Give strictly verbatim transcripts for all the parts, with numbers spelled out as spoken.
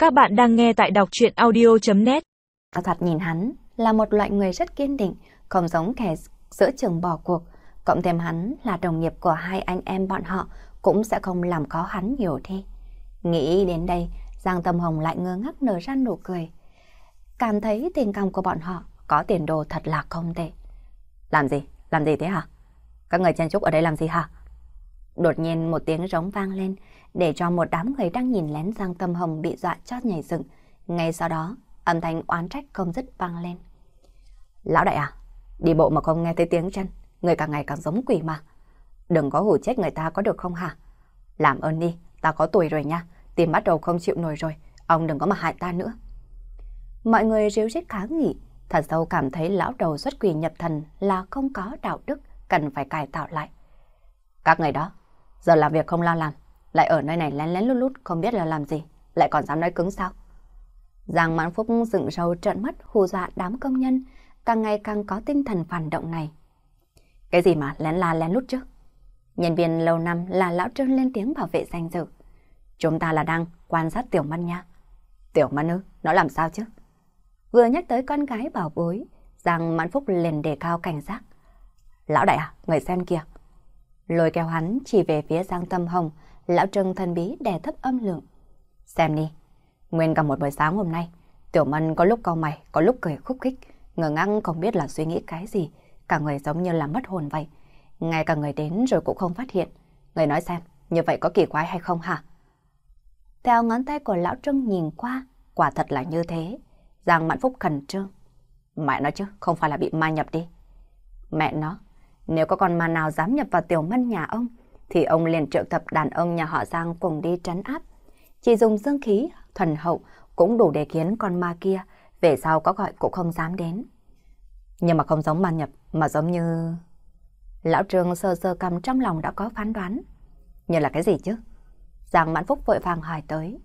Các bạn đang nghe tại đọc truyện audio.net. Thoạt nhìn hắn là một loại người rất kiên định, không giống kẻ giữa chừng bỏ cuộc. Cộng thêm hắn là đồng nghiệp của hai anh em bọn họ cũng sẽ không làm khó hắn nhiều đi. Nghĩ đến đây, Giang Tâm Hồng lại ngơ ngác nở ra nụ cười. Cảm thấy tình cảm của bọn họ có tiền đồ thật là không tệ. Làm gì? Làm gì thế hả? Các người chen chúc ở đây làm gì hả? Đột nhiên một tiếng rống vang lên, để cho một đám người đang nhìn lén Giang Tâm Hồng bị dọa cho nhảy dựng. Ngay sau đó, âm thanh oán trách không dứt vang lên. Lão đại à, đi bộ mà không nghe thấy tiếng chân, người càng ngày càng giống quỷ mà. Đừng có hù chết người ta có được không hả? Làm ơn đi, ta có tuổi rồi nha, tim bắt đầu không chịu nổi rồi, ông đừng có mà hại ta nữa. Mọi người ríu rít kháng nghị, thật sâu cảm thấy lão đầu xuất quỷ nhập thần là không có đạo đức, cần phải cải tạo lại. Các người đó, giờ làm việc không lo làm, lại ở nơi này lén lén lút lút không biết là làm gì, lại còn dám nói cứng sao? Giang Mãn Phúc dựng râu trợn mắt hù dọa đám công nhân, càng ngày càng có tinh thần phản động này. Cái gì mà lén la lén lút chứ? Nhân viên lâu năm là lão Trương lên tiếng bảo vệ danh dự. Chúng ta là đang quan sát Tiểu Mân nha. Tiểu Mân ư, nó làm sao chứ? Vừa nhắc tới con gái bảo bối, Giang Mãn Phúc liền đề cao cảnh giác. Lão đại à, người xem kìa. Lôi kéo hắn chỉ về phía Giang Tâm Hồng, lão Trương thần bí đè thấp âm lượng. Xem đi, nguyên cả một buổi sáng hôm nay, Tiểu Mân có lúc cau mày, có lúc cười khúc khích, ngờ ngăng không biết là suy nghĩ cái gì, cả người giống như là mất hồn vậy. Ngay cả người đến rồi cũng không phát hiện. Người nói xem, như vậy có kỳ quái hay không hả? Theo ngón tay của lão Trương nhìn qua, quả thật là như thế. Giang Mãn Phúc khẩn trương. Mẹ nói chứ, không phải là bị ma nhập đi. Mẹ nó, nếu có con ma nào dám nhập vào Tiểu Mân nhà ông, thì ông liền triệu tập đàn ông nhà họ Giang cùng đi trấn áp. Chỉ dùng dương khí, thuần hậu cũng đủ để khiến con ma kia về sau có gọi cũng không dám đến. Nhưng mà không giống ma nhập, mà giống như... Lão Trương sơ sơ cầm trong lòng đã có phán đoán. Như là cái gì chứ? Giang Mãn Phúc vội vàng hỏi tới.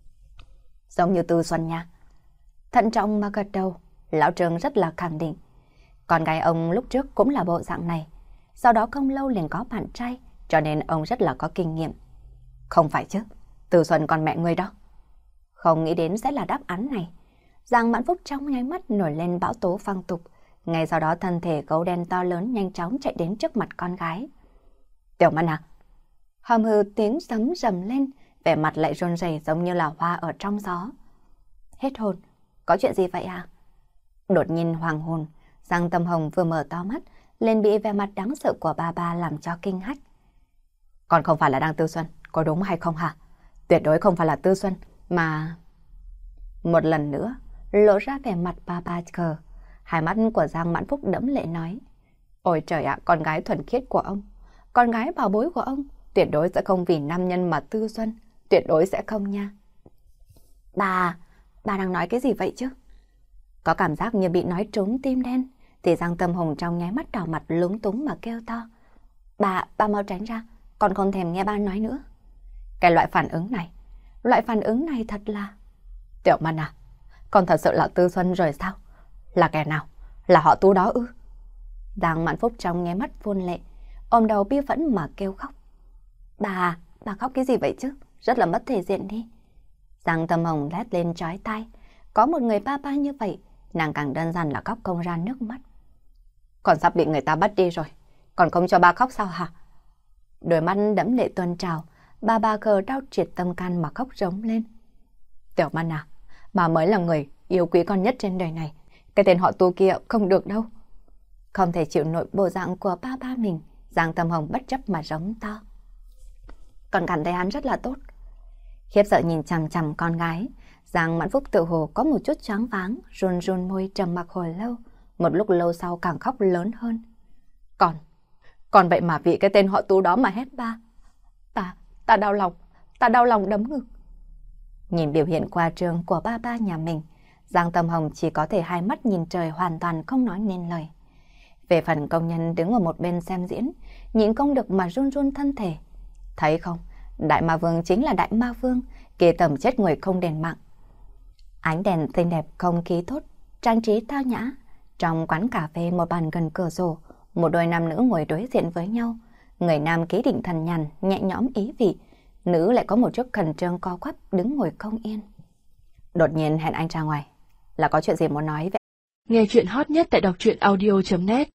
Giống như Tư Xuân nha. Thận trọng mà gật đầu, lão Trương rất là khẳng định. Con gái ông lúc trước cũng là bộ dạng này. Sau đó không lâu liền có bạn trai, cho nên ông rất là có kinh nghiệm. Không phải chứ, Tư Xuân con mẹ ngươi đó. Không nghĩ đến sẽ là đáp án này. Giang Mãn Phúc trong nháy mắt nổi lên bão tố phong tục. Ngay sau đó thân thể gấu đen to lớn nhanh chóng chạy đến trước mặt con gái. Tiểu Mân à? Hầm hừ tiếng sấm rầm lên, vẻ mặt lại run rẩy giống như là hoa ở trong gió. Hết hồn, có chuyện gì vậy à? Đột nhiên hoàng hồn, Giang Tâm Hồng vừa mở to mắt, lên bị vẻ mặt đáng sợ của ba ba làm cho kinh hách. Còn không phải là đang Tư Xuân, có đúng hay không hả? Tuyệt đối không phải là Tư Xuân, mà... Một lần nữa, lộ ra vẻ mặt ba ba cờ. Hai mắt của Giang Mãn Phúc đẫm lệ nói. Ôi trời ạ, con gái thuần khiết của ông, con gái bảo bối của ông, tuyệt đối sẽ không vì nam nhân mà Tư Xuân, tuyệt đối sẽ không nha. Bà, bà đang nói cái gì vậy chứ? Có cảm giác như bị nói trúng tim đen, thì Giang Tâm Hồng trong nháy mắt đỏ mặt lúng túng mà kêu to. Bà, bà mau tránh ra, con không thèm nghe ba nói nữa. Cái loại phản ứng này, loại phản ứng này thật là... Tiểu Mân à, con thật sự là Tư Xuân rồi sao? Là kẻ nào? Là họ Tu đó ư? Giang Mãn Phúc trong nháy mắt phun lệ, ôm đầu bi phẫn mà kêu khóc. Bà, bà khóc cái gì vậy chứ? Rất là mất thể diện đi. Giang Tâm Hồng lét lên chói tai. Có một người ba ba như vậy, nàng càng đơn giản là khóc không ra nước mắt. Còn sắp bị người ta bắt đi rồi, còn không cho ba khóc sao hả? Đôi mắt đẫm lệ tuôn trào, bà bà khờ đau triệt tâm can mà khóc rống lên. Tiểu Mân à, bà mới là người yêu quý con nhất trên đời này. Cái tên họ Tu kia không được đâu. Không thể chịu nổi bộ dạng của ba ba mình, Giang Tâm Hồng bất chấp mà rống to. Còn cảm thấy hắn rất là tốt. Khiếp sợ nhìn chằm chằm con gái, Giang Mãn Phúc tự hồ có một chút choáng váng, run run môi trầm mặc hồi lâu, một lúc lâu sau càng khóc lớn hơn. Còn, còn vậy mà vì cái tên họ Tu đó mà hét ba. Ta, ta đau lòng, ta đau lòng đấm ngực. Nhìn biểu hiện qua trương của ba ba nhà mình, Giang Tâm Hồng chỉ có thể hai mắt nhìn trời hoàn toàn không nói nên lời. Về phần công nhân đứng ở một bên xem diễn, nhịn không được mà run run thân thể. Thấy không, Đại Ma Vương chính là Đại Ma Vương, kỳ tầm chết người không đền mạng. Ánh đèn xinh đẹp, không khí tốt, trang trí tao nhã. Trong quán cà phê một bàn gần cửa sổ, một đôi nam nữ ngồi đối diện với nhau. Người nam ký định thần nhàn, nhẹ nhõm ý vị, nữ lại có một chút khẩn trương co quắp đứng ngồi không yên. Đột nhiên hẹn anh ra ngoài. Là có chuyện gì muốn nói vậy? Nghe chuyện hot nhất tại đọc truyện audio chấm net.